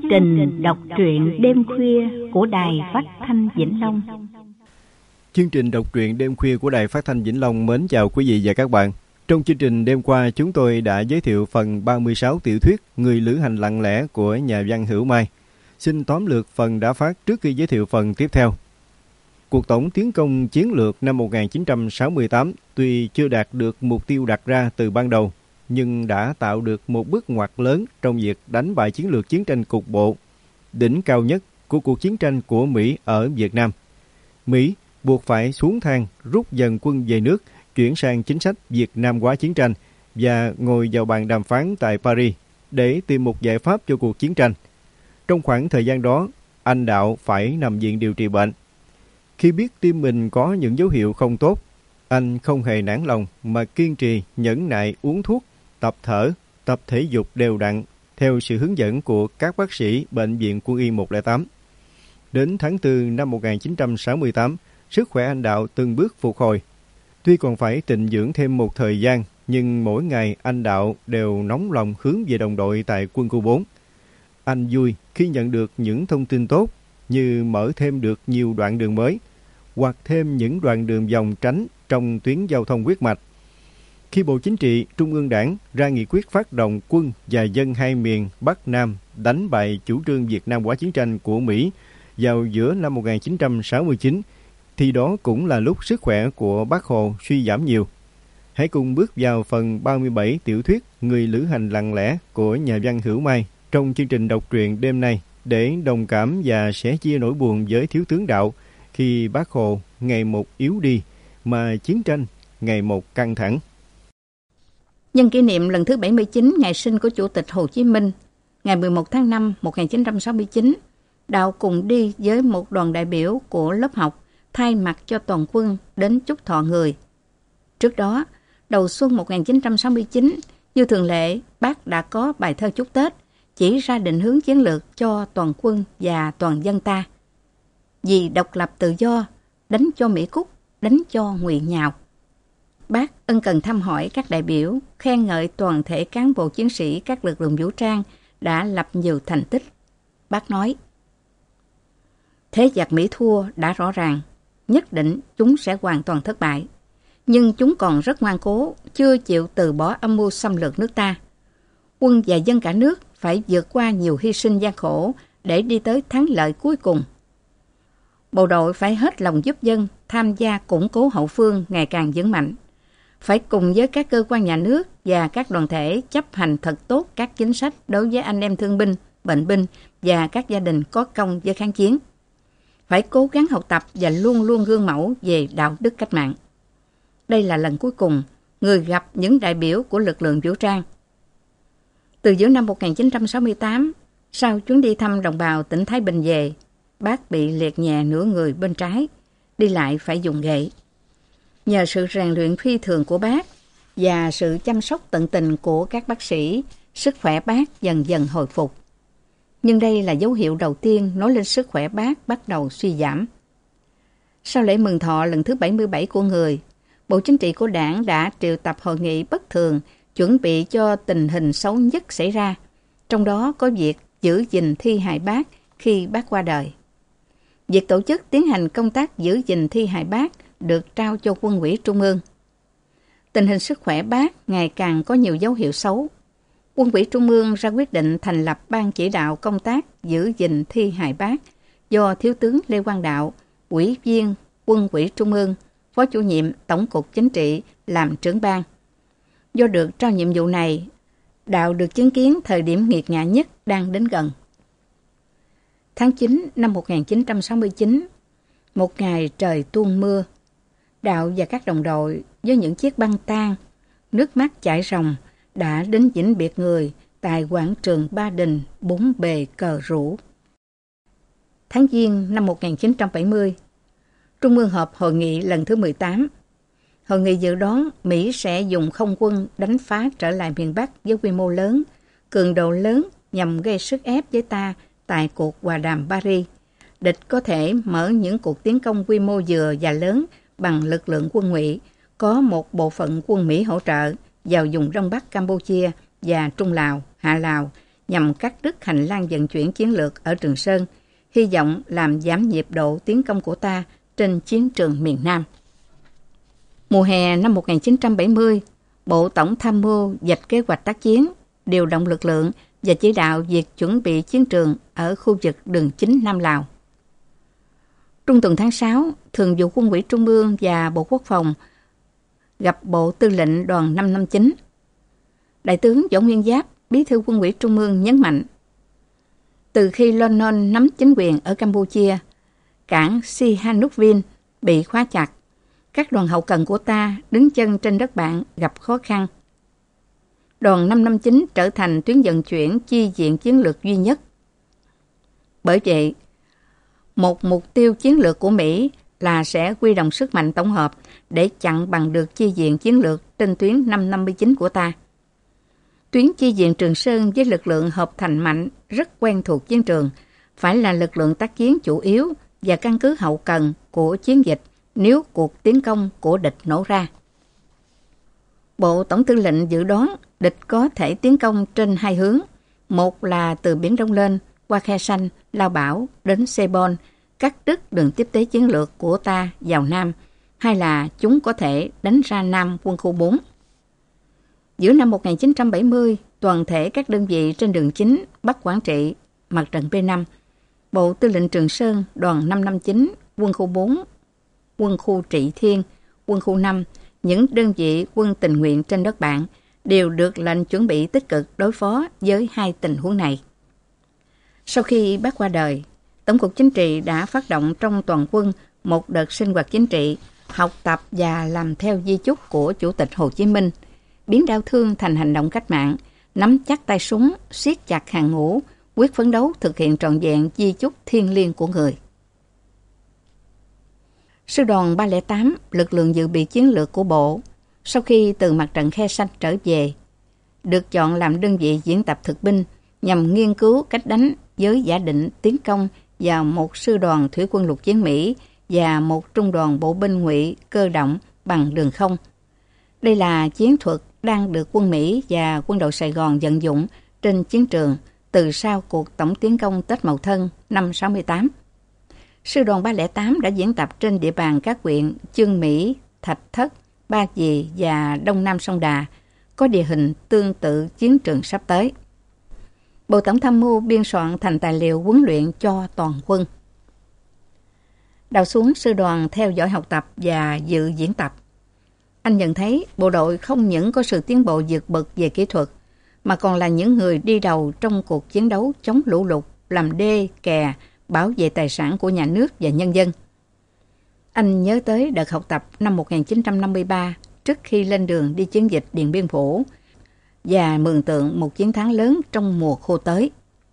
trình đọc truyện đêm khuya của Đài Phát thanh Vĩnh Long. Chương trình đọc truyện đêm khuya của Đài Phát thanh Vĩnh Long mến chào quý vị và các bạn. Trong chương trình đêm qua, chúng tôi đã giới thiệu phần 36 tiểu thuyết Người lữ hành lặng lẽ của nhà văn Hữu Mai. Xin tóm lược phần đã phát trước khi giới thiệu phần tiếp theo. Cuộc tổng tiến công chiến lược năm 1968 tuy chưa đạt được mục tiêu đặt ra từ ban đầu, nhưng đã tạo được một bước ngoặt lớn trong việc đánh bại chiến lược chiến tranh cục bộ, đỉnh cao nhất của cuộc chiến tranh của Mỹ ở Việt Nam. Mỹ buộc phải xuống thang rút dần quân về nước, chuyển sang chính sách Việt Nam hóa chiến tranh và ngồi vào bàn đàm phán tại Paris để tìm một giải pháp cho cuộc chiến tranh. Trong khoảng thời gian đó, anh Đạo phải nằm viện điều trị bệnh. Khi biết tim mình có những dấu hiệu không tốt, anh không hề nản lòng mà kiên trì nhẫn nại uống thuốc, tập thở, tập thể dục đều đặn theo sự hướng dẫn của các bác sĩ Bệnh viện Quân y 108. Đến tháng 4 năm 1968, sức khỏe anh Đạo từng bước phục hồi. Tuy còn phải tịnh dưỡng thêm một thời gian, nhưng mỗi ngày anh Đạo đều nóng lòng hướng về đồng đội tại quân khu 4. Anh vui khi nhận được những thông tin tốt như mở thêm được nhiều đoạn đường mới, hoặc thêm những đoạn đường vòng tránh trong tuyến giao thông huyết mạch. Khi Bộ Chính trị, Trung ương Đảng ra nghị quyết phát động quân và dân hai miền Bắc Nam đánh bại chủ trương Việt Nam hóa chiến tranh của Mỹ vào giữa năm 1969, thì đó cũng là lúc sức khỏe của Bác Hồ suy giảm nhiều. Hãy cùng bước vào phần 37 tiểu thuyết Người lữ hành lặng lẽ của nhà văn Hữu Mai trong chương trình đọc truyện đêm nay để đồng cảm và sẻ chia nỗi buồn với thiếu tướng Đạo khi Bác Hồ ngày một yếu đi mà chiến tranh ngày một căng thẳng. Nhân kỷ niệm lần thứ 79 ngày sinh của Chủ tịch Hồ Chí Minh, ngày 11 tháng 5 1969, Đạo cùng đi với một đoàn đại biểu của lớp học thay mặt cho toàn quân đến chúc thọ người. Trước đó, đầu xuân 1969, như thường lệ, Bác đã có bài thơ chúc Tết, chỉ ra định hướng chiến lược cho toàn quân và toàn dân ta. Vì độc lập tự do, đánh cho Mỹ Cúc, đánh cho Ngụy Nhào. Bác ân cần thăm hỏi các đại biểu, khen ngợi toàn thể cán bộ chiến sĩ các lực lượng vũ trang đã lập nhiều thành tích. Bác nói, thế giặc Mỹ thua đã rõ ràng, nhất định chúng sẽ hoàn toàn thất bại. Nhưng chúng còn rất ngoan cố, chưa chịu từ bỏ âm mưu xâm lược nước ta. Quân và dân cả nước phải vượt qua nhiều hy sinh gian khổ để đi tới thắng lợi cuối cùng. Bộ đội phải hết lòng giúp dân, tham gia củng cố hậu phương ngày càng vững mạnh. Phải cùng với các cơ quan nhà nước và các đoàn thể chấp hành thật tốt các chính sách đối với anh em thương binh, bệnh binh và các gia đình có công với kháng chiến. Phải cố gắng học tập và luôn luôn gương mẫu về đạo đức cách mạng. Đây là lần cuối cùng người gặp những đại biểu của lực lượng vũ trang. Từ giữa năm 1968, sau chuyến đi thăm đồng bào tỉnh Thái Bình về, Bác bị liệt nhẹ nửa người bên trái, đi lại phải dùng gậy. Nhờ sự rèn luyện phi thường của Bác và sự chăm sóc tận tình của các bác sĩ, sức khỏe Bác dần dần hồi phục. Nhưng đây là dấu hiệu đầu tiên nói lên sức khỏe Bác bắt đầu suy giảm. Sau lễ mừng thọ lần thứ 77 của người, Bộ Chính trị của Đảng đã triệu tập hội nghị bất thường chuẩn bị cho tình hình xấu nhất xảy ra, trong đó có việc giữ gìn thi hài Bác khi Bác qua đời. Việc tổ chức tiến hành công tác giữ gìn thi hài Bác được trao cho Quân ủy Trung ương. Tình hình sức khỏe Bác ngày càng có nhiều dấu hiệu xấu. Quân ủy Trung ương ra quyết định thành lập ban chỉ đạo công tác giữ gìn thi hài Bác do Thiếu tướng Lê Quang Đạo, Ủy viên Quân ủy Trung ương, Phó chủ nhiệm Tổng cục Chính trị làm trưởng ban. Do được trao nhiệm vụ này, Đạo được chứng kiến thời điểm nghiệt ngã nhất đang đến gần. Tháng 9 năm 1969, một ngày trời tuôn mưa, Đạo và các đồng đội với những chiếc băng tang, nước mắt chảy ròng đã đến vĩnh biệt người tại quảng trường Ba Đình bốn bề cờ rủ. Tháng Giêng năm 1970, Trung ương họp hội nghị lần thứ 18. Hội nghị dự đoán Mỹ sẽ dùng không quân đánh phá trở lại miền Bắc với quy mô lớn, cường độ lớn nhằm gây sức ép với ta tại cuộc hòa đàm Paris. Địch có thể mở những cuộc tiến công quy mô vừa và lớn bằng lực lượng quân Ngụy, có một bộ phận quân Mỹ hỗ trợ vào vùng Đông Bắc Campuchia và Trung Lào, Hạ Lào nhằm cắt đứt hành lang vận chuyển chiến lược ở Trường Sơn, hy vọng làm giảm nhịp độ tiến công của ta trên chiến trường miền Nam. Mùa hè năm 1970, Bộ Tổng tham mưu vạch kế hoạch tác chiến, điều động lực lượng và chỉ đạo việc chuẩn bị chiến trường ở khu vực đường chính Nam Lào. Trung tuần tháng 6, Thường vụ Quân ủy Trung ương và Bộ Quốc phòng gặp Bộ Tư lệnh Đoàn 559. Đại tướng Võ Nguyên Giáp, Bí thư Quân ủy Trung ương nhấn mạnh, từ khi Lon Non nắm chính quyền ở Campuchia, cảng Sihanoukville bị khóa chặt, các đoàn hậu cần của ta đứng chân trên đất bạn gặp khó khăn. Đoàn 559 trở thành tuyến vận chuyển chi viện chiến lược duy nhất. Bởi vậy, một mục tiêu chiến lược của Mỹ là sẽ huy động sức mạnh tổng hợp để chặn bằng được chi viện chiến lược trên tuyến 559 của ta. Tuyến chi viện Trường Sơn với lực lượng hợp thành mạnh rất quen thuộc chiến trường, phải là lực lượng tác chiến chủ yếu và căn cứ hậu cần của chiến dịch nếu cuộc tiến công của địch nổ ra. Bộ Tổng tư lệnh dự đoán địch có thể tiến công trên hai hướng, một là từ Biển Đông lên, qua Khe Sanh, Lao Bảo đến Sebon, cắt đứt đường tiếp tế chiến lược của ta vào Nam, hai là chúng có thể đánh ra Nam quân khu 4. Giữa năm 1970, toàn thể các đơn vị trên đường chính Bắc Quảng Trị, mặt trận P5, Bộ Tư lệnh Trường Sơn, đoàn 559, quân khu 4, quân khu Trị Thiên, quân khu 5, những đơn vị quân tình nguyện trên đất bạn đều được lệnh chuẩn bị tích cực đối phó với hai tình huống này. Sau khi Bác qua đời, Tổng cục Chính trị đã phát động trong toàn quân một đợt sinh hoạt chính trị, học tập và làm theo di chúc của Chủ tịch Hồ Chí Minh, biến đau thương thành hành động cách mạng, nắm chắc tay súng, siết chặt hàng ngũ, quyết phấn đấu thực hiện trọn vẹn di chúc thiêng liêng của người. Sư đoàn 308, lực lượng dự bị chiến lược của Bộ, sau khi từ mặt trận Khe Sanh trở về, được chọn làm đơn vị diễn tập thực binh nhằm nghiên cứu cách đánh với giả định tiến công vào một sư đoàn thủy quân lục chiến Mỹ và một trung đoàn bộ binh ngụy cơ động bằng đường không. Đây là chiến thuật đang được quân Mỹ và quân đội Sài Gòn vận dụng trên chiến trường từ sau cuộc tổng tiến công Tết Mậu Thân năm 68. Sư đoàn 308 đã diễn tập trên địa bàn các huyện Chương Mỹ, Thạch Thất, Ba Vì và Đông Nam Sông Đà, có địa hình tương tự chiến trường sắp tới. Bộ Tổng tham mưu biên soạn thành tài liệu huấn luyện cho toàn quân. Đào xuống sư đoàn theo dõi học tập và dự diễn tập. Anh nhận thấy bộ đội không những có sự tiến bộ vượt bậc về kỹ thuật, mà còn là những người đi đầu trong cuộc chiến đấu chống lũ lụt, làm đê, kè, bảo vệ tài sản của nhà nước và nhân dân. Anh nhớ tới đợt học tập năm 1953 trước khi lên đường đi chiến dịch Điện Biên Phủ và mường tượng một chiến thắng lớn trong mùa khô tới.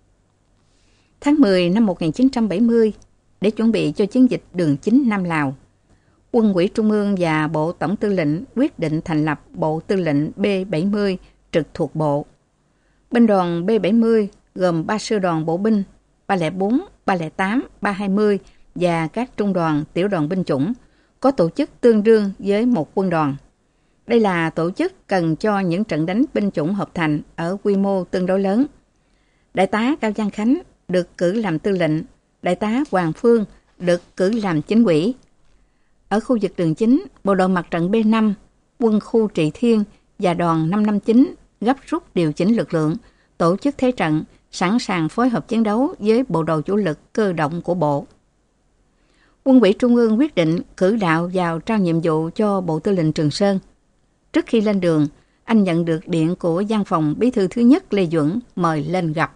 Tháng 10 năm 1970, để chuẩn bị cho chiến dịch đường chính Nam Lào, Quân ủy Trung ương và Bộ Tổng tư lệnh quyết định thành lập Bộ Tư lệnh B-70 trực thuộc Bộ. Binh đoàn B-70 gồm 3 sư đoàn bộ binh 304, 308, 320 và các trung đoàn, tiểu đoàn binh chủng, có tổ chức tương đương với một quân đoàn. Đây là tổ chức cần cho những trận đánh binh chủng hợp thành ở quy mô tương đối lớn. Đại tá Cao Giang Khánh được cử làm tư lệnh, đại tá Hoàng Phương được cử làm chính ủy. Ở khu vực đường chính, bộ đội mặt trận B5, quân khu Trị Thiên và đoàn 559 gấp rút điều chỉnh lực lượng, tổ chức thế trận, sẵn sàng phối hợp chiến đấu với bộ đội chủ lực cơ động của Bộ. Quân ủy Trung ương quyết định cử đạo vào trao nhiệm vụ cho Bộ Tư lệnh Trường Sơn. Trước khi lên đường, anh nhận được điện của văn phòng bí thư thứ nhất Lê Duẩn mời lên gặp.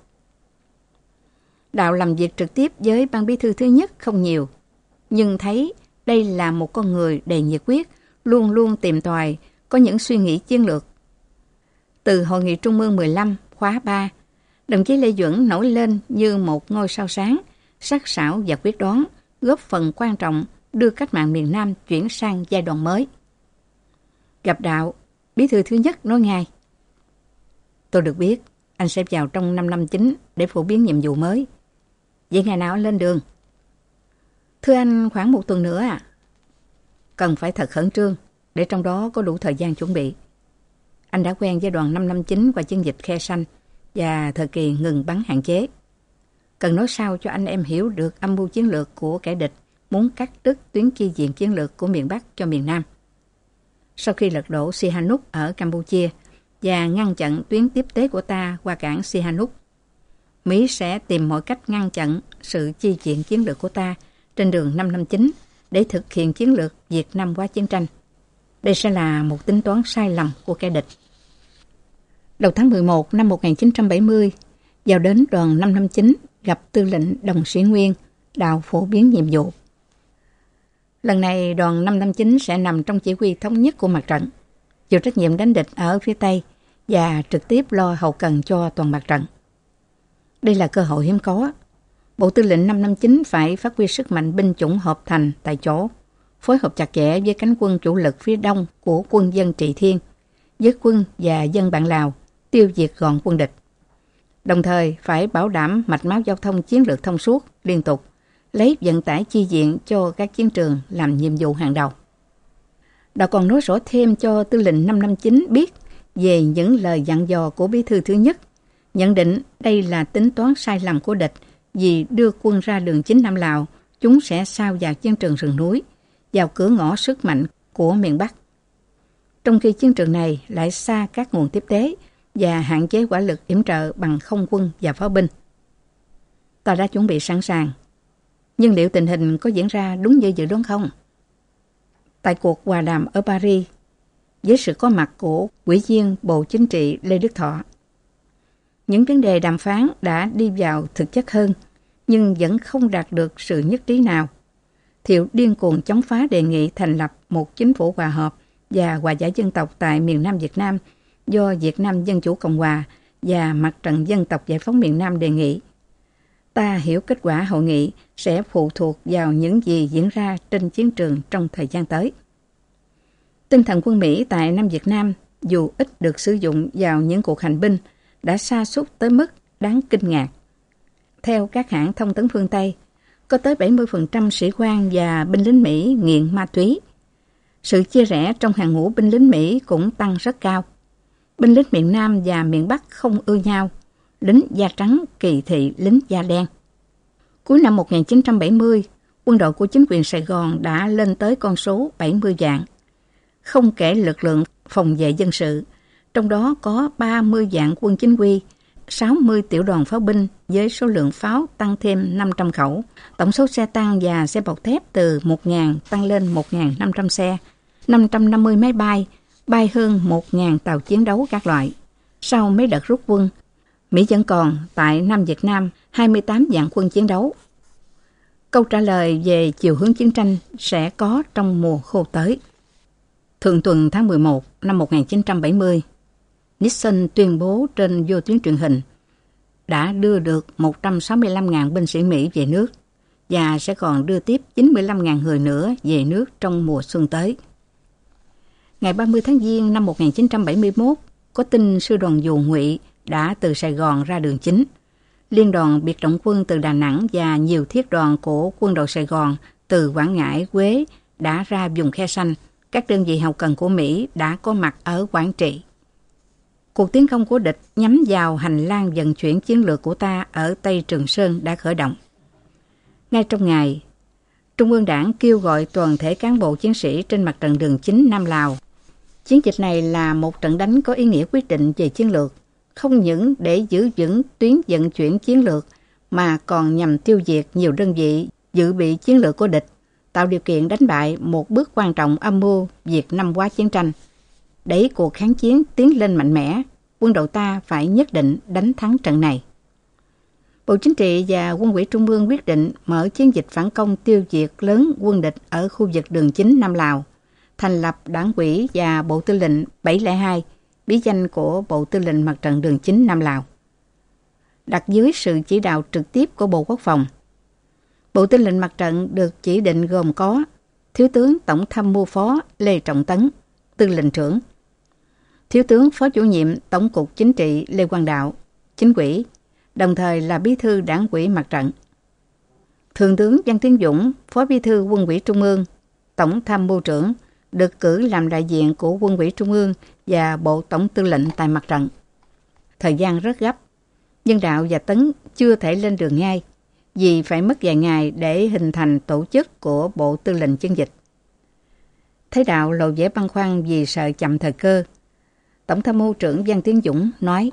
Đạo làm việc trực tiếp với ban bí thư thứ nhất không nhiều, nhưng thấy đây là một con người đầy nhiệt huyết, luôn luôn tìm tòi, có những suy nghĩ chiến lược. Từ Hội nghị Trung ương 15, khóa 3, đồng chí Lê Duẩn nổi lên như một ngôi sao sáng, sắc sảo và quyết đoán, góp phần quan trọng đưa cách mạng miền Nam chuyển sang giai đoạn mới. Gặp Đạo, bí thư thứ nhất nói ngay: "Tôi được biết anh sẽ vào trong 559 để phổ biến nhiệm vụ mới. Vậy ngày nào anh lên đường?" "Thưa anh, khoảng 1 tuần nữa ạ." "Cần phải thật khẩn trương, để trong đó có đủ thời gian chuẩn bị. Anh đã quen với đoàn 559 qua chiến dịch Khe Sanh và thời kỳ ngừng bắn hạn chế. Cần nói sao cho anh em hiểu được âm mưu chiến lược của kẻ địch muốn cắt đứt tuyến chi viện chiến lược của miền Bắc cho miền Nam. Sau khi lật đổ Sihanouk ở Campuchia và ngăn chặn tuyến tiếp tế của ta qua cảng Sihanouk, Mỹ sẽ tìm mọi cách ngăn chặn sự chi viện chiến lược của ta trên đường 559 để thực hiện chiến lược Việt Nam hóa chiến tranh. Đây sẽ là một tính toán sai lầm của kẻ địch. Đầu tháng 11 năm 1970, vào đến đoàn 559 gặp tư lệnh Đồng Sĩ Nguyên, đạo phổ biến nhiệm vụ. Lần này đoàn 559 sẽ nằm trong chỉ huy thống nhất của mặt trận, chịu trách nhiệm đánh địch ở phía Tây và trực tiếp lo hậu cần cho toàn mặt trận. Đây là cơ hội hiếm có. Bộ Tư lệnh 559 phải phát huy sức mạnh binh chủng hợp thành tại chỗ, phối hợp chặt chẽ với cánh quân chủ lực phía đông của quân dân Trị Thiên, với quân và dân bạn Lào, tiêu diệt gọn quân địch. Đồng thời phải bảo đảm mạch máu giao thông chiến lược thông suốt, liên tục, lấy vận tải chi viện cho các chiến trường làm nhiệm vụ hàng đầu. Đã còn nói rõ thêm cho Tư lệnh 559 biết về những lời dặn dò của Bí thư thứ nhất, nhận định đây là tính toán sai lầm của địch vì đưa quân ra đường chính Nam Lào, chúng sẽ sao vào chiến trường rừng núi, vào cửa ngõ sức mạnh của miền Bắc. Trong khi chiến trường này lại xa các nguồn tiếp tế và hạn chế hỏa lực yểm trợ bằng không quân và pháo binh. Ta đã chuẩn bị sẵn sàng, nhưng liệu tình hình có diễn ra đúng như dự đoán không? Tại cuộc hòa đàm ở Paris, với sự có mặt của Ủy viên Bộ Chính trị Lê Đức Thọ, những vấn đề đàm phán đã đi vào thực chất hơn, nhưng vẫn không đạt được sự nhất trí nào. Thiệu điên cuồng chống phá đề nghị thành lập một chính phủ hòa hợp và hòa giải dân tộc tại miền Nam Việt Nam do Việt Nam Dân Chủ Cộng Hòa và Mặt trận Dân tộc Giải phóng miền Nam đề nghị. Ta hiểu kết quả hội nghị sẽ phụ thuộc vào những gì diễn ra trên chiến trường trong thời gian tới. Tinh thần quân Mỹ tại Nam Việt Nam, dù ít được sử dụng vào những cuộc hành binh, đã sa sút tới mức đáng kinh ngạc. Theo các hãng thông tấn phương Tây, có tới 70% sĩ quan và binh lính Mỹ nghiện ma túy. Sự chia rẽ trong hàng ngũ binh lính Mỹ cũng tăng rất cao. Binh lính miền Nam và miền Bắc không ưa nhau, lính da trắng kỳ thị lính da đen. Cuối năm 1970, quân đội của chính quyền Sài Gòn đã lên tới con số 70 vạn. Không kể lực lượng phòng vệ dân sự, trong đó có 30 vạn quân chính quy, 60 tiểu đoàn pháo binh với số lượng pháo tăng thêm 500 khẩu. Tổng số xe tăng và xe bọc thép từ 1.000 tăng lên 1.500 xe, 550 máy bay, bay hơn 1.000 tàu chiến đấu các loại. Sau mấy đợt rút quân, Mỹ vẫn còn tại Nam Việt Nam 28 vạn quân chiến đấu. Câu trả lời về chiều hướng chiến tranh sẽ có trong mùa khô tới. Thượng tuần tháng 11 năm 1970, Nixon tuyên bố trên vô tuyến truyền hình đã đưa được 165.000 binh sĩ Mỹ về nước và sẽ còn đưa tiếp 95.000 người nữa về nước trong mùa xuân tới. Ngày 30 tháng Giêng năm 1971, có tin sư đoàn dù Ngụy đã từ Sài Gòn ra đường chính. Liên đoàn biệt động quân từ Đà Nẵng và nhiều thiết đoàn của quân đội Sài Gòn từ Quảng Ngãi, Quế đã ra vùng Khe Xanh. Các đơn vị hậu cần của Mỹ đã có mặt ở Quảng Trị. Cuộc tiến công của địch nhắm vào hành lang vận chuyển chiến lược của ta ở Tây Trường Sơn đã khởi động. Ngay trong ngày, Trung ương Đảng kêu gọi toàn thể cán bộ chiến sĩ trên mặt trận đường chính Nam Lào. Chiến dịch này là một trận đánh có ý nghĩa quyết định về chiến lược, không những để giữ vững tuyến vận chuyển chiến lược mà còn nhằm tiêu diệt nhiều đơn vị dự bị chiến lược của địch, tạo điều kiện đánh bại một bước quan trọng âm mưu Việt Nam hóa chiến tranh. Để cuộc kháng chiến tiến lên mạnh mẽ, quân đội ta phải nhất định đánh thắng trận này. Bộ Chính trị và Quân ủy Trung ương quyết định mở chiến dịch phản công tiêu diệt lớn quân địch ở khu vực đường chính Nam Lào, thành lập Đảng ủy và Bộ Tư lệnh 702, bí danh của Bộ Tư lệnh Mặt trận đường chính Nam Lào, đặt dưới sự chỉ đạo trực tiếp của Bộ Quốc phòng. Bộ Tư lệnh Mặt trận được chỉ định gồm có Thiếu tướng Tổng tham mưu phó Lê Trọng Tấn, Tư lệnh trưởng; Thiếu tướng Phó chủ nhiệm Tổng cục Chính trị Lê Quang Đạo, Chính ủy, đồng thời là Bí thư Đảng ủy Mặt trận; Thượng tướng Văn Tiến Dũng, Phó Bí thư Quân ủy Trung ương, Tổng tham mưu trưởng, được cử làm đại diện của Quân ủy Trung ương và Bộ Tổng Tư lệnh tại mặt trận. Thời gian rất gấp, nhưng Đạo và Tấn chưa thể lên đường ngay, vì phải mất vài ngày để hình thành tổ chức của Bộ Tư lệnh Chiến dịch. Thấy Đạo lộ vẻ băn khoăn vì sợ chậm thời cơ, Tổng tham mưu trưởng Văn Tiến Dũng nói: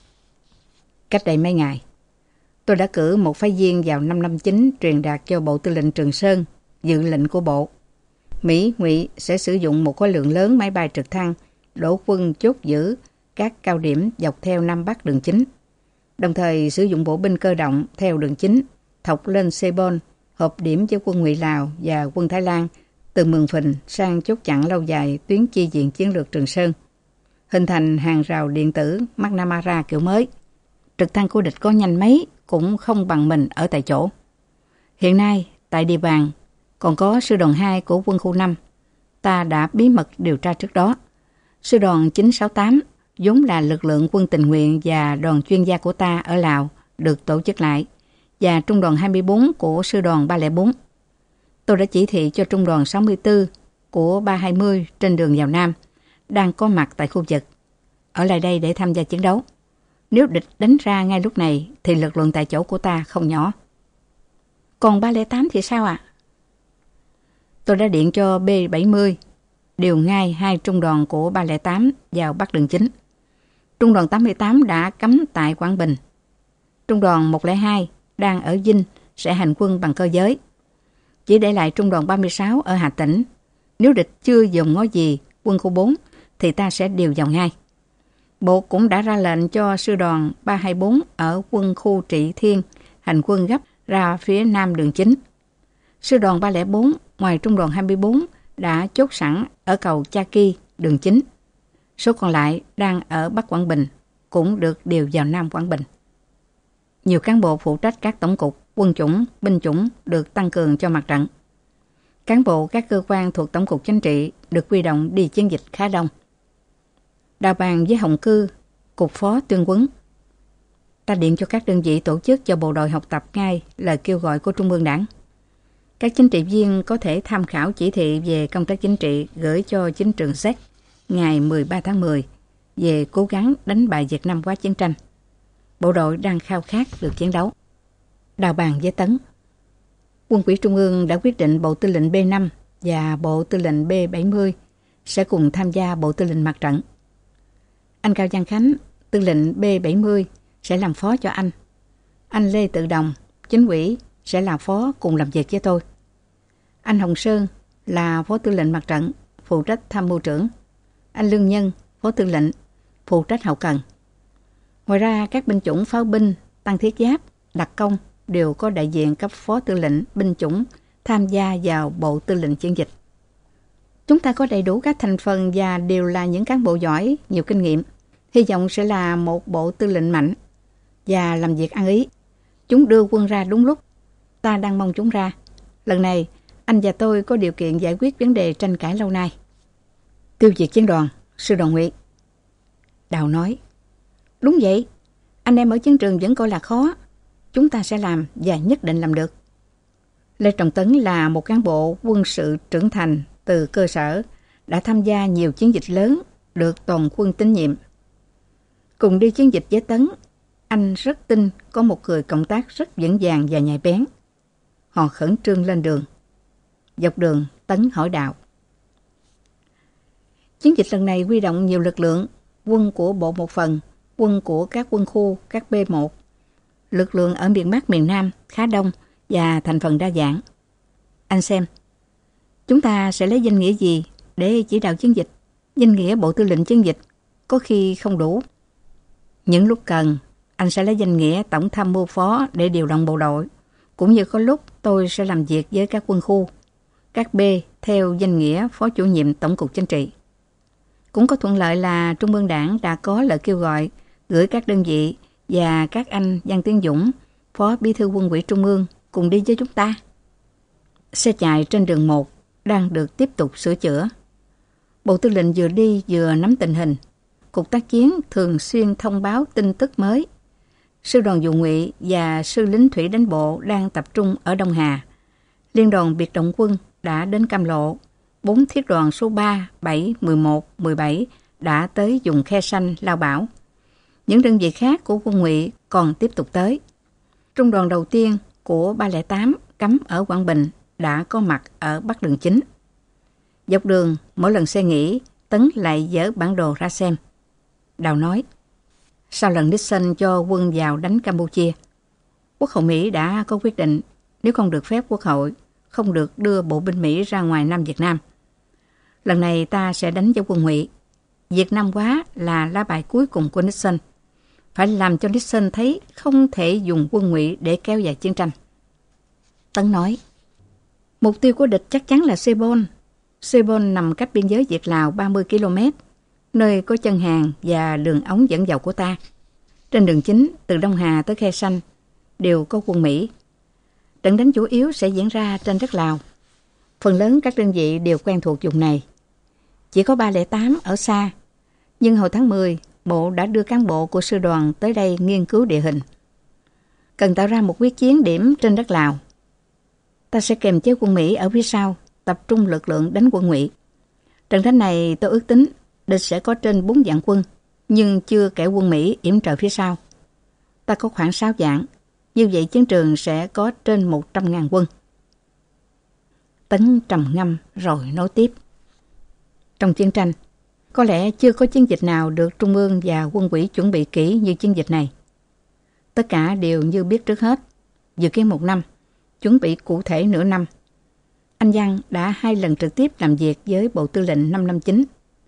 cách đây mấy ngày, tôi đã cử một phái viên vào 559 truyền đạt cho Bộ Tư lệnh Trường Sơn dự lệnh của Bộ. Mỹ, Ngụy sẽ sử dụng một khối lượng lớn máy bay trực thăng đổ quân chốt giữ các cao điểm dọc theo Nam Bắc đường chính, đồng thời sử dụng bộ binh cơ động theo đường chính thọc lên Sebon, hợp điểm với quân Ngụy Lào và quân Thái Lan từ Mường Phình sang chốt chặn lâu dài tuyến chi viện chiến lược Trường Sơn, hình thành hàng rào điện tử McNamara kiểu mới. Trực thăng của địch có nhanh mấy cũng không bằng mình ở tại chỗ. Hiện nay, tại địa bàn còn có sư đoàn 2 của quân khu 5. Ta đã bí mật điều tra trước đó. Sư đoàn 968 vốn là lực lượng quân tình nguyện và đoàn chuyên gia của ta ở Lào được tổ chức lại, và trung đoàn 24 của sư đoàn 304. Tôi đã chỉ thị cho trung đoàn 64 của 320 trên đường vào Nam đang có mặt tại khu vực ở lại đây để tham gia chiến đấu. Nếu địch đánh ra ngay lúc này thì lực lượng tại chỗ của ta không nhỏ. Còn 308 thì sao ạ? Tôi đã điện cho B70 điều ngay 2 trung đoàn của 308 vào Bắc đường chính. Trung đoàn 88 đã cắm tại Quảng Bình. Trung đoàn 102 đang ở Vinh sẽ hành quân bằng cơ giới. Chỉ để lại trung đoàn 36 ở Hà Tĩnh. Nếu địch chưa dùng ngó gì quân khu 4 thì ta sẽ điều vào ngay. Bộ cũng đã ra lệnh cho sư đoàn 324 ở quân khu Trị Thiên hành quân gấp ra phía nam đường chính. Sư đoàn 304 ngoài trung đoàn 24 đã chốt sẵn ở cầu Cha Ki đường chính. Số còn lại đang ở Bắc Quảng Bình, cũng được điều vào Nam Quảng Bình. Nhiều cán bộ phụ trách các tổng cục, quân chủng, binh chủng được tăng cường cho mặt trận. Cán bộ các cơ quan thuộc Tổng cục Chính trị được huy động đi chiến dịch khá đông. Đào bàn với Hồng Cư, Cục Phó Tuyên Huấn. Ta điện cho các đơn vị tổ chức cho bộ đội học tập ngay lời kêu gọi của Trung ương Đảng. Các chính trị viên có thể tham khảo chỉ thị về công tác chính trị gửi cho chính trường Séc ngày 13 tháng 10 về cố gắng đánh bại Việt Nam qua chiến tranh. Bộ đội đang khao khát được chiến đấu. Đào bàn với Tấn. Quân ủy Trung ương đã quyết định Bộ Tư lệnh B5 và Bộ Tư lệnh B70 sẽ cùng tham gia Bộ Tư lệnh mặt trận. Anh Cao Giang Khánh, Tư lệnh B70 sẽ làm phó cho anh. Anh Lê Tự Đồng, chính ủy sẽ là phó cùng làm việc với tôi. Anh Hồng Sơn là phó tư lệnh mặt trận, phụ trách tham mưu trưởng. Anh Lương Nhân, phó tư lệnh, phụ trách hậu cần. Ngoài ra, các binh chủng pháo binh, tăng thiết giáp, đặc công đều có đại diện cấp phó tư lệnh binh chủng tham gia vào Bộ Tư lệnh Chiến dịch. Chúng ta có đầy đủ các thành phần và đều là những cán bộ giỏi, nhiều kinh nghiệm. Hy vọng sẽ là một bộ tư lệnh mạnh và làm việc ăn ý. Chúng đưa quân ra đúng lúc. Ta đang mong chúng ra. Lần này, anh và tôi có điều kiện giải quyết vấn đề tranh cãi lâu nay. Tiêu diệt chiến đoàn, sư đoàn Ngụy. Đào nói, đúng vậy, anh em ở chiến trường vẫn coi là khó. Chúng ta sẽ làm và nhất định làm được. Lê Trọng Tấn là một cán bộ quân sự trưởng thành từ cơ sở, đã tham gia nhiều chiến dịch lớn, được toàn quân tín nhiệm. Cùng đi chiến dịch với Tấn, anh rất tin có một người cộng tác rất vững vàng và nhạy bén. Họ khẩn trương lên đường. Dọc đường, Tấn hỏi Đào. Chiến dịch lần này huy động nhiều lực lượng, quân của bộ một phần, quân của các quân khu, các B1. Lực lượng ở miền Bắc, miền Nam khá đông và thành phần đa dạng. Anh xem, chúng ta sẽ lấy danh nghĩa gì để chỉ đạo chiến dịch? Danh nghĩa Bộ Tư lệnh Chiến dịch có khi không đủ. Những lúc cần, anh sẽ lấy danh nghĩa Tổng tham mưu phó để điều động bộ đội. Cũng như có lúc tôi sẽ làm việc với các quân khu, các B theo danh nghĩa Phó chủ nhiệm Tổng cục Chính trị. Cũng có thuận lợi là Trung ương Đảng đã có lời kêu gọi gửi các đơn vị và các anh Văn Tiến Dũng, Phó Bí thư Quân ủy Trung ương cùng đi với chúng ta. Xe chạy trên đường 1 đang được tiếp tục sửa chữa. Bộ Tư lệnh vừa đi vừa nắm tình hình. Cục tác chiến thường xuyên thông báo tin tức mới. Sư đoàn Dù Ngụy và sư lính thủy đánh bộ đang tập trung ở Đông Hà. Liên đoàn biệt động quân đã đến Cam Lộ. 4 thiết đoàn số 3, 7, 11, 17 đã tới vùng Khe Sanh, Lao Bảo. Những đơn vị khác của quân Ngụy còn tiếp tục tới. Trung đoàn đầu tiên của 308 cắm ở Quảng Bình đã có mặt ở Bắc Đường Chính. Dọc đường, mỗi lần xe nghỉ, Tấn lại dỡ bản đồ ra xem. Đào nói, sau lần Nixon cho quân vào đánh Campuchia, Quốc hội Mỹ đã có quyết định nếu không được phép Quốc hội, không được đưa bộ binh Mỹ ra ngoài Nam Việt Nam. Lần này ta sẽ đánh với quân Ngụy. Việt Nam quá là lá bài cuối cùng của Nixon. Phải làm cho Nixon thấy không thể dùng quân Ngụy để kéo dài chiến tranh. Tấn nói, mục tiêu của địch chắc chắn là Sebon. Sebon nằm cách biên giới Việt Lào 30 km, nơi có chân hàng và đường ống dẫn dầu của ta. Trên đường chính từ Đông Hà tới Khe Sanh đều có quân Mỹ. Trận đánh chủ yếu sẽ diễn ra trên đất Lào. Phần lớn các đơn vị đều quen thuộc vùng này. Chỉ có 308 ở xa, nhưng hồi tháng 10, Bộ đã đưa cán bộ của sư đoàn tới đây nghiên cứu địa hình. Cần tạo ra một quyết chiến điểm trên đất Lào. Ta sẽ kềm chế quân Mỹ ở phía sau, tập trung lực lượng đánh quân Ngụy. Trận đánh này tôi ước tính địch sẽ có trên 4 vạn quân, nhưng chưa kể quân Mỹ yểm trợ phía sau. Ta có khoảng 6 vạn, như vậy chiến trường sẽ có trên 100.000 quân. Tấn trầm ngâm rồi nói tiếp. Trong chiến tranh, có lẽ chưa có chiến dịch nào được Trung ương và quân ủy chuẩn bị kỹ như chiến dịch này. Tất cả đều như biết trước hết, dự kiến 1 năm, chuẩn bị cụ thể nửa năm. Anh Văn đã 2 lần trực tiếp làm việc với Bộ Tư lệnh 559.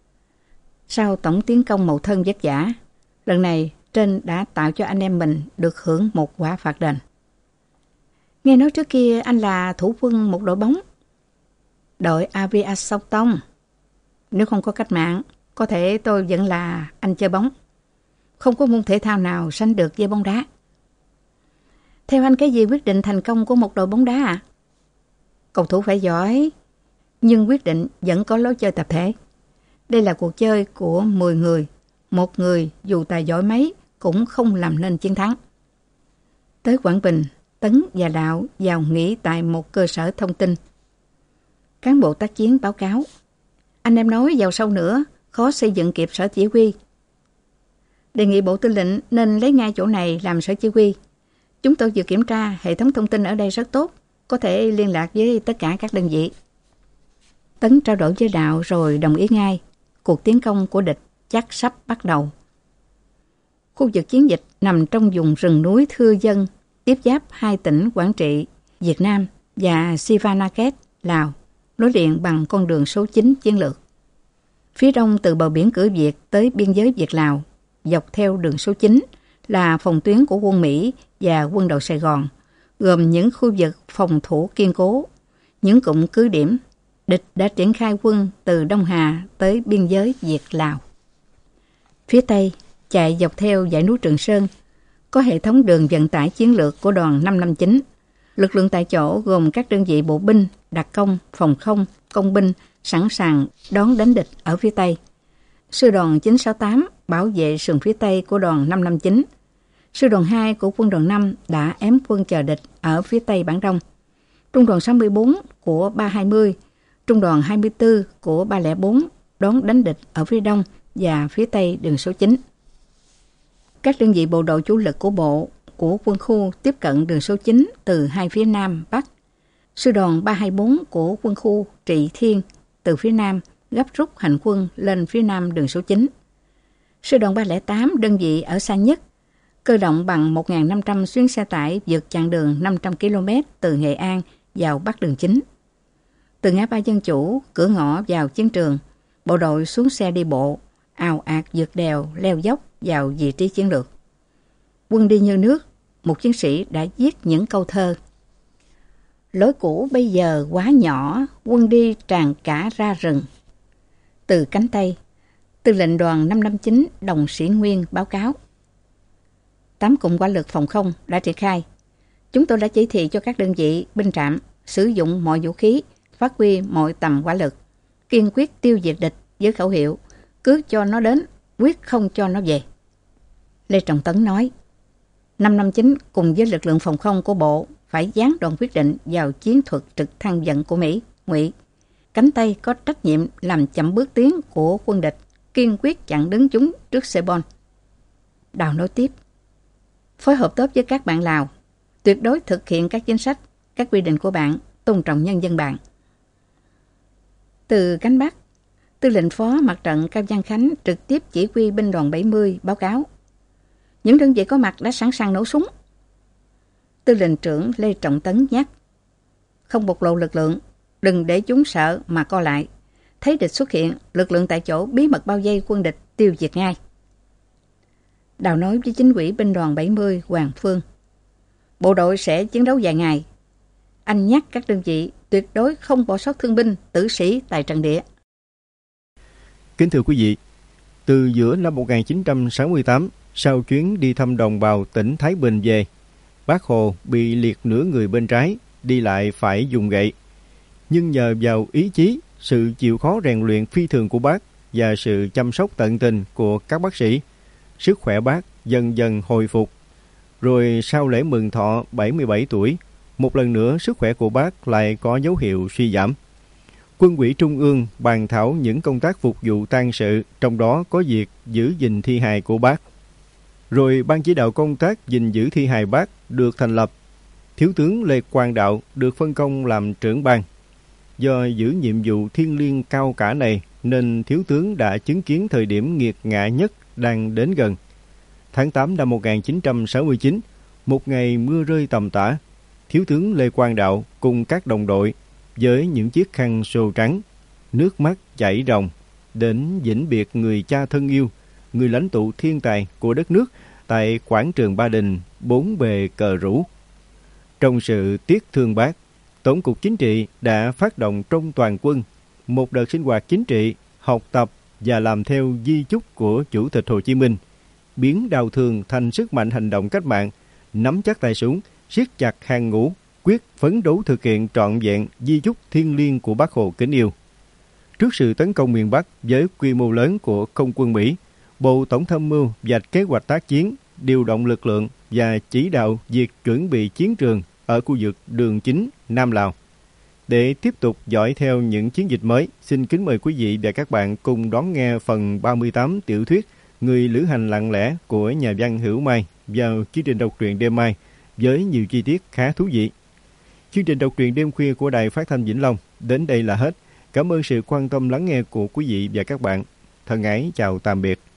Sau tổng tiến công Mậu Thân vất vả, lần này trên đã tạo cho anh em mình được hưởng một quả phạt đền. Nghe nói trước kia anh là thủ quân một đội bóng, đội Avia Sông Tông. Nếu không có cách mạng, có thể tôi vẫn là anh chơi bóng. Không có môn thể thao nào sánh được với bóng đá. Theo anh, cái gì quyết định thành công của một đội bóng đá ạ? Cầu thủ phải giỏi, nhưng quyết định vẫn có lối chơi tập thể. Đây là cuộc chơi của 10 người. Một người dù tài giỏi mấy cũng không làm nên chiến thắng. Tới Quảng Bình, Tấn và Đạo vào nghỉ tại một cơ sở thông tin. Cán bộ tác chiến báo cáo, anh em nói vào sâu nữa, khó xây dựng kịp sở chỉ huy. Đề nghị Bộ Tư lệnh nên lấy ngay chỗ này làm sở chỉ huy. Chúng tôi vừa kiểm tra, hệ thống thông tin ở đây rất tốt, có thể liên lạc với tất cả các đơn vị. Tấn trao đổi với Đạo rồi đồng ý ngay. Cuộc tiến công của địch chắc sắp bắt đầu. Khu vực chiến dịch nằm trong vùng rừng núi thưa dân, tiếp giáp 2 tỉnh Quảng Trị, Việt Nam và Sivanaket, Lào, nối liền bằng con đường số 9 chiến lược. Phía đông từ bờ biển cửa Việt tới biên giới Việt-Lào, dọc theo đường số 9 là phòng tuyến của quân Mỹ và quân đội Sài Gòn, gồm những khu vực phòng thủ kiên cố, những cụm cứ điểm. Địch đã triển khai quân từ Đông Hà tới biên giới Việt-Lào. Phía Tây, chạy dọc theo dãy núi Trường Sơn, có hệ thống đường vận tải chiến lược của đoàn 559. Lực lượng tại chỗ gồm các đơn vị bộ binh, đặc công, phòng không, công binh sẵn sàng đón đánh địch ở phía Tây. Sư đoàn 968 bảo vệ sườn phía Tây của đoàn 559. Sư đoàn 2 của quân đoàn 5 đã ém quân chờ địch ở phía Tây Bản Đông. Trung đoàn 64 của 320, Trung đoàn 24 của 304 đón đánh địch ở phía Đông và phía Tây đường số 9. Các đơn vị bộ đội chủ lực của bộ, của quân khu tiếp cận đường số 9 từ hai phía Nam, Bắc. Sư đoàn 324 của quân khu Trị Thiên từ phía Nam gấp rút hành quân lên phía Nam đường số 9. Sư đoàn 308 đơn vị ở xa nhất, cơ động bằng 1.500 xuyến xe tải vượt chặng đường 500 km từ Nghệ An vào Bắc đường chính. Từ ngã ba Dân Chủ, cửa ngõ vào chiến trường, bộ đội xuống xe đi bộ, ào ạt vượt đèo, leo dốc vào vị trí chiến lược. Quân đi như nước, một chiến sĩ đã viết những câu thơ. Lối cũ bây giờ quá nhỏ, quân đi tràn cả ra rừng. Từ cánh Tây, Tư lệnh đoàn 559 Đồng Sĩ Nguyên báo cáo. 8 cụm hỏa lực phòng không đã triển khai. Chúng tôi đã chỉ thị cho các đơn vị binh trạm sử dụng mọi vũ khí, phát huy mọi tầm hỏa lực, kiên quyết tiêu diệt địch với khẩu hiệu cứ cho nó đến, quyết không cho nó về. Lê Trọng Tấn nói, 559 cùng với lực lượng phòng không của bộ phải giáng đòn quyết định vào chiến thuật trực thăng vận của Mỹ, Ngụy. Cánh Tây có trách nhiệm làm chậm bước tiến của quân địch, kiên quyết chặn đứng chúng trước Sebon. Đào nói tiếp. Phối hợp tốt với các bạn Lào, tuyệt đối thực hiện các chính sách, các quy định của bạn, tôn trọng nhân dân bạn. Từ cánh Bắc, Tư lệnh Phó Mặt trận Cao Giang Khánh trực tiếp chỉ huy binh đoàn 70 báo cáo. Những đơn vị có mặt đã sẵn sàng nổ súng. Tư lệnh trưởng Lê Trọng Tấn nhắc. Không bộc lộ lực lượng, đừng để chúng sợ mà co lại. Thấy địch xuất hiện, lực lượng tại chỗ bí mật bao vây quân địch, tiêu diệt ngay. Đào nói với chính ủy binh đoàn 70 Hoàng Phương. Bộ đội sẽ chiến đấu vài ngày. Anh nhắc các đơn vị tuyệt đối không bỏ sót thương binh, tử sĩ tại trận địa. Kính thưa quý vị, từ giữa năm 1968, sau chuyến đi thăm đồng bào tỉnh Thái Bình về, Bác Hồ bị liệt nửa người bên trái, đi lại phải dùng gậy. Nhưng nhờ vào ý chí, sự chịu khó rèn luyện phi thường của bác và sự chăm sóc tận tình của các bác sĩ, sức khỏe bác dần dần hồi phục. Rồi sau lễ mừng thọ 77 tuổi, một lần nữa sức khỏe của bác lại có dấu hiệu suy giảm. Quân ủy Trung ương bàn thảo những công tác phục vụ tang sự, trong đó có việc giữ gìn thi hài của bác. Rồi ban chỉ đạo công tác gìn giữ thi hài bác được thành lập. Thiếu tướng Lê Quang Đạo được phân công làm trưởng ban. Do giữ nhiệm vụ thiêng liêng cao cả này nên thiếu tướng đã chứng kiến thời điểm nghiệt ngã nhất đang đến gần. Tháng 8 năm 1969, một ngày mưa rơi tầm tã, thiếu tướng Lê Quang Đạo cùng các đồng đội với những chiếc khăn sồ trắng, nước mắt chảy ròng, đến vĩnh biệt người cha thân yêu, người lãnh tụ thiên tài của đất nước tại quảng trường Ba Đình, bốn bề cờ rủ. Trong sự tiếc thương bác, Tổng cục Chính trị đã phát động trong toàn quân một đợt sinh hoạt chính trị, học tập và làm theo di chúc của Chủ tịch Hồ Chí Minh, biến đau thương thành sức mạnh hành động cách mạng, nắm chắc tay súng, siết chặt hàng ngũ, quyết phấn đấu thực hiện trọn vẹn di chúc thiêng liêng của Bác Hồ kính yêu. Trước sự tấn công miền Bắc với quy mô lớn của không quân Mỹ, Bộ Tổng tham mưu vạch kế hoạch tác chiến, điều động lực lượng và chỉ đạo việc chuẩn bị chiến trường ở khu vực Đường Chính, Nam Lào. Để tiếp tục dõi theo những chiến dịch mới, xin kính mời quý vị và các bạn cùng đón nghe phần 38 tiểu thuyết Người lữ hành lặng lẽ của nhà văn Hữu Mai vào chương trình đọc truyện đêm mai với nhiều chi tiết khá thú vị. Chương trình đọc truyện đêm khuya của Đài Phát thanh Vĩnh Long đến đây là hết. Cảm ơn sự quan tâm lắng nghe của quý vị và các bạn. Thân ái chào tạm biệt.